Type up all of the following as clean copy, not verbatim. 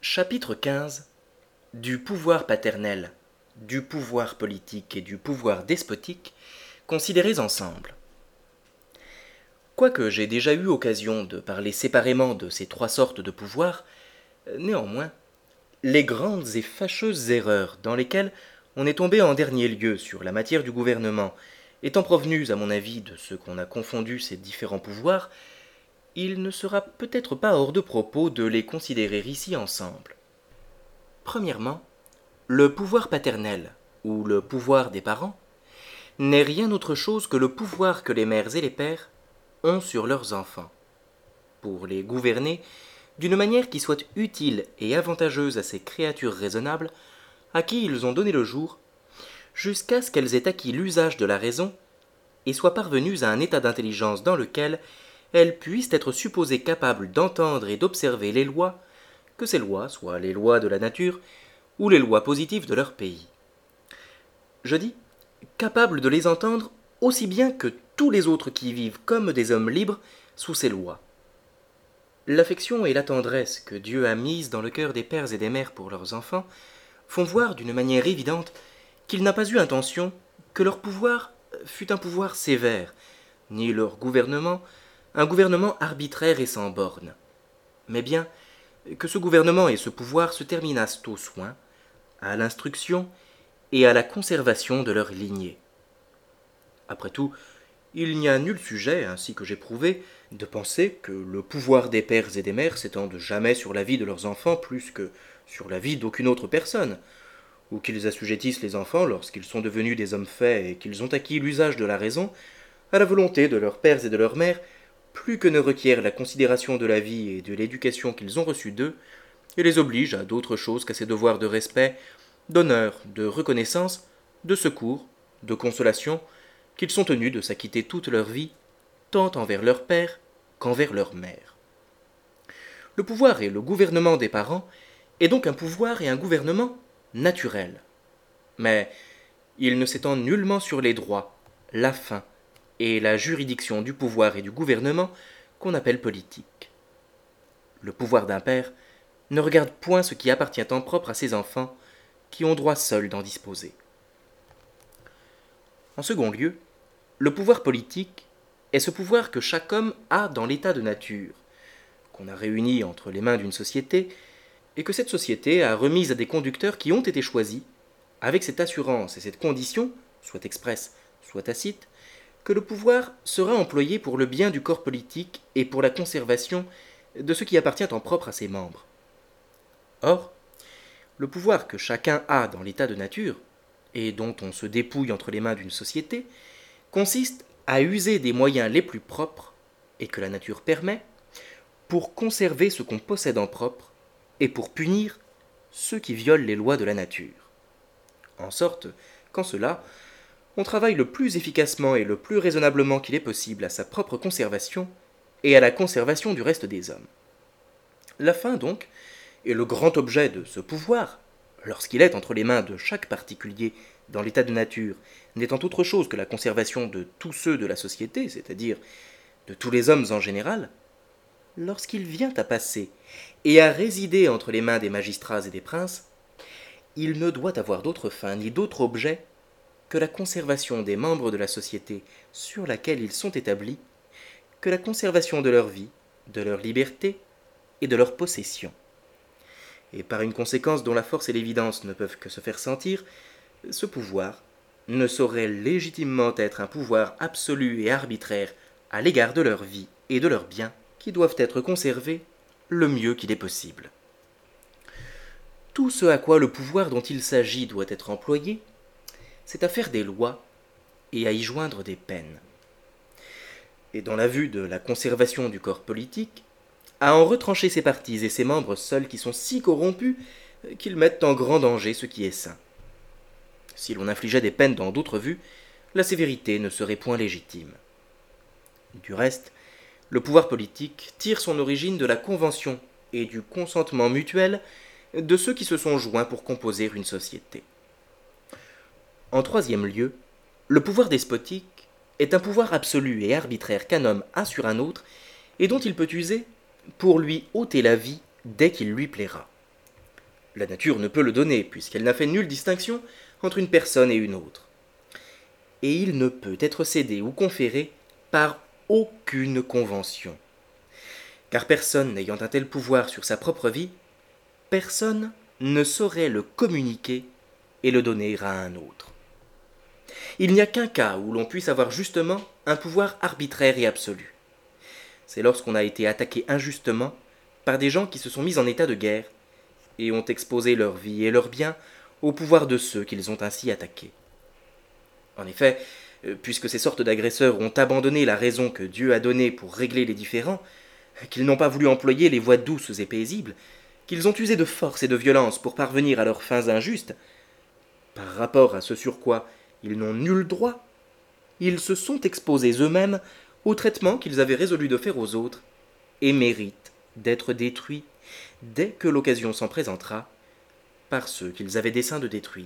Chapitre 15 du pouvoir paternel, du pouvoir politique et du pouvoir despotique, considérés ensemble. Quoique j'ai déjà eu occasion de parler séparément de ces trois sortes de pouvoir, néanmoins, les grandes et fâcheuses erreurs dans lesquelles on est tombé en dernier lieu sur la matière du gouvernement, étant provenues, à mon avis, de ce qu'on a confondu ces différents pouvoirs, il ne sera peut-être pas hors de propos de les considérer ici ensemble. Premièrement, le pouvoir paternel, ou le pouvoir des parents, n'est rien autre chose que le pouvoir que les mères et les pères ont sur leurs enfants, pour les gouverner d'une manière qui soit utile et avantageuse à ces créatures raisonnables à qui ils ont donné le jour, jusqu'à ce qu'elles aient acquis l'usage de la raison et soient parvenues à un état d'intelligence dans lequel elles puissent être supposées capables d'entendre et d'observer les lois, que ces lois soient les lois de la nature ou les lois positives de leur pays. Je dis capables de les entendre aussi bien que tous les autres qui vivent comme des hommes libres sous ces lois. L'affection et la tendresse que Dieu a mises dans le cœur des pères et des mères pour leurs enfants font voir d'une manière évidente qu'il n'a pas eu intention que leur pouvoir fût un pouvoir sévère, ni leur gouvernement un gouvernement arbitraire et sans bornes, mais bien que ce gouvernement et ce pouvoir se terminassent aux soins, à l'instruction et à la conservation de leur lignée. Après tout, il n'y a nul sujet, ainsi que j'ai prouvé, de penser que le pouvoir des pères et des mères s'étende jamais sur la vie de leurs enfants plus que sur la vie d'aucune autre personne, ou qu'ils assujettissent les enfants, lorsqu'ils sont devenus des hommes faits et qu'ils ont acquis l'usage de la raison, à la volonté de leurs pères et de leurs mères, plus que ne requiert la considération de la vie et de l'éducation qu'ils ont reçue d'eux, et les oblige à d'autre chose qu'à ces devoirs de respect, d'honneur, de reconnaissance, de secours, de consolation, qu'ils sont tenus de s'acquitter toute leur vie, tant envers leur père qu'envers leur mère. Le pouvoir et le gouvernement des parents est donc un pouvoir et un gouvernement naturel. Mais il ne s'étend nullement sur les droits, la fin et la juridiction du pouvoir et du gouvernement qu'on appelle politique. Le pouvoir d'un père ne regarde point ce qui appartient en propre à ses enfants, qui ont droit seuls d'en disposer. En second lieu, le pouvoir politique est ce pouvoir que chaque homme a dans l'état de nature, qu'on a réuni entre les mains d'une société, et que cette société a remise à des conducteurs qui ont été choisis, avec cette assurance et cette condition, soit expresse, soit tacite, que le pouvoir sera employé pour le bien du corps politique et pour la conservation de ce qui appartient en propre à ses membres. Or, le pouvoir que chacun a dans l'état de nature, et dont on se dépouille entre les mains d'une société, consiste à user des moyens les plus propres, et que la nature permet, pour conserver ce qu'on possède en propre, et pour punir ceux qui violent les lois de la nature. En sorte qu'en cela, on travaille le plus efficacement et le plus raisonnablement qu'il est possible à sa propre conservation et à la conservation du reste des hommes. La fin, donc, est le grand objet de ce pouvoir, lorsqu'il est entre les mains de chaque particulier dans l'état de nature, n'étant autre chose que la conservation de tous ceux de la société, c'est-à-dire de tous les hommes en général, lorsqu'il vient à passer et à résider entre les mains des magistrats et des princes, il ne doit avoir d'autre fin ni d'autre objet que la conservation des membres de la société sur laquelle ils sont établis, que la conservation de leur vie, de leur liberté et de leur possession. Et par une conséquence dont la force et l'évidence ne peuvent que se faire sentir, ce pouvoir ne saurait légitimement être un pouvoir absolu et arbitraire à l'égard de leur vie et de leurs biens, qui doivent être conservés le mieux qu'il est possible. Tout ce à quoi le pouvoir dont il s'agit doit être employé, c'est à faire des lois et à y joindre des peines. Et dans la vue de la conservation du corps politique, à en retrancher ses partis et ses membres seuls qui sont si corrompus qu'ils mettent en grand danger ce qui est sain. Si l'on infligeait des peines dans d'autres vues, la sévérité ne serait point légitime. Du reste, le pouvoir politique tire son origine de la convention et du consentement mutuel de ceux qui se sont joints pour composer une société. En troisième lieu, le pouvoir despotique est un pouvoir absolu et arbitraire qu'un homme a sur un autre et dont il peut user pour lui ôter la vie dès qu'il lui plaira. La nature ne peut le donner, puisqu'elle n'a fait nulle distinction entre une personne et une autre. Et il ne peut être cédé ou conféré par aucune convention. Car personne n'ayant un tel pouvoir sur sa propre vie, personne ne saurait le communiquer et le donner à un autre. Il n'y a qu'un cas où l'on puisse avoir justement un pouvoir arbitraire et absolu. C'est lorsqu'on a été attaqué injustement par des gens qui se sont mis en état de guerre et ont exposé leur vie et leurs biens au pouvoir de ceux qu'ils ont ainsi attaqués. En effet, puisque ces sortes d'agresseurs ont abandonné la raison que Dieu a donnée pour régler les différends, qu'ils n'ont pas voulu employer les voies douces et paisibles, qu'ils ont usé de force et de violence pour parvenir à leurs fins injustes, par rapport à ce sur quoi ils n'ont nul droit, ils se sont exposés eux-mêmes au traitement qu'ils avaient résolu de faire aux autres, et méritent d'être détruits dès que l'occasion s'en présentera, par ceux qu'ils avaient dessein de détruire.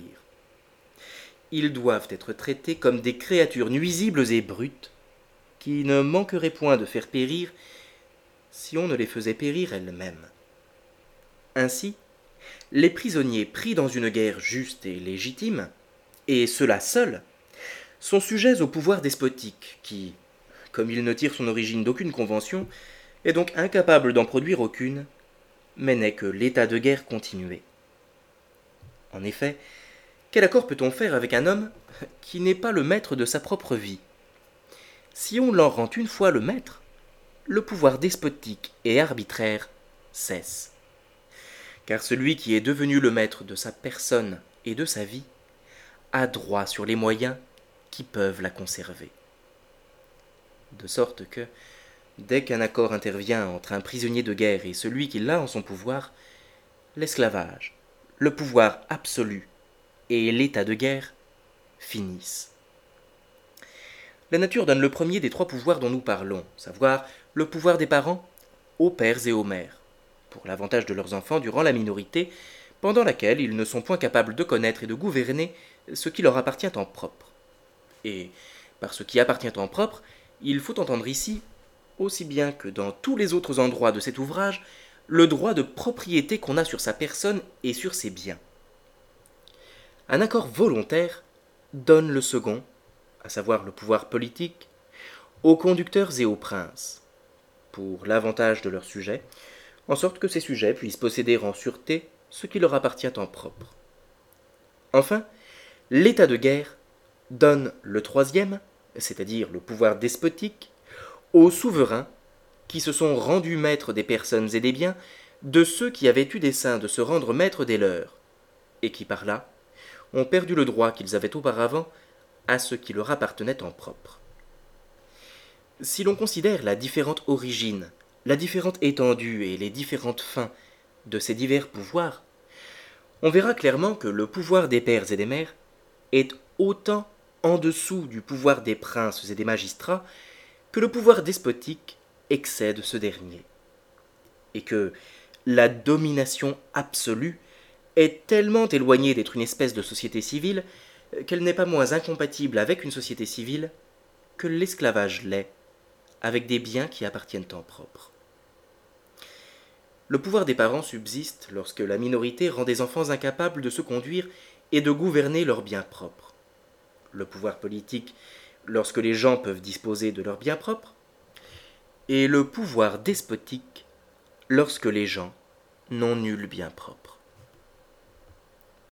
Ils doivent être traités comme des créatures nuisibles et brutes, qui ne manqueraient point de faire périr si on ne les faisait périr elles-mêmes. Ainsi, les prisonniers pris dans une guerre juste et légitime, et ceux-là seuls, sont sujets au pouvoir despotique qui, comme il ne tire son origine d'aucune convention, est donc incapable d'en produire aucune, mais n'est que l'état de guerre continué. En effet, quel accord peut-on faire avec un homme qui n'est pas le maître de sa propre vie? Si on l'en rend une fois le maître, le pouvoir despotique et arbitraire cesse. Car celui qui est devenu le maître de sa personne et de sa vie a droit sur les moyens qui peuvent la conserver. De sorte que, dès qu'un accord intervient entre un prisonnier de guerre et celui qui l'a en son pouvoir, l'esclavage, le pouvoir absolu et l'état de guerre finissent. La nature donne le premier des trois pouvoirs dont nous parlons, savoir le pouvoir des parents aux pères et aux mères, pour l'avantage de leurs enfants durant la minorité, pendant laquelle ils ne sont point capables de connaître et de gouverner ce qui leur appartient en propre. Et, par ce qui appartient en propre, il faut entendre ici, aussi bien que dans tous les autres endroits de cet ouvrage, le droit de propriété qu'on a sur sa personne et sur ses biens. Un accord volontaire donne le second, à savoir le pouvoir politique, aux conducteurs et aux princes, pour l'avantage de leurs sujets, en sorte que ces sujets puissent posséder en sûreté ce qui leur appartient en propre. Enfin, l'état de guerre donne le troisième, c'est-à-dire le pouvoir despotique, aux souverains qui se sont rendus maîtres des personnes et des biens de ceux qui avaient eu dessein de se rendre maîtres des leurs, et qui par là ont perdu le droit qu'ils avaient auparavant à ce qui leur appartenait en propre. Si l'on considère la différente origine, la différente étendue et les différentes fins de ces divers pouvoirs, on verra clairement que le pouvoir des pères et des mères est autant en dessous du pouvoir des princes et des magistrats que le pouvoir despotique excède ce dernier, et que la domination absolue est tellement éloignée d'être une espèce de société civile qu'elle n'est pas moins incompatible avec une société civile que l'esclavage l'est avec des biens qui appartiennent en propre. Le pouvoir des parents subsiste lorsque la minorité rend des enfants incapables de se conduire et de gouverner leurs biens propres. Le pouvoir politique lorsque les gens peuvent disposer de leurs biens propres, et le pouvoir despotique lorsque les gens n'ont nul bien propre.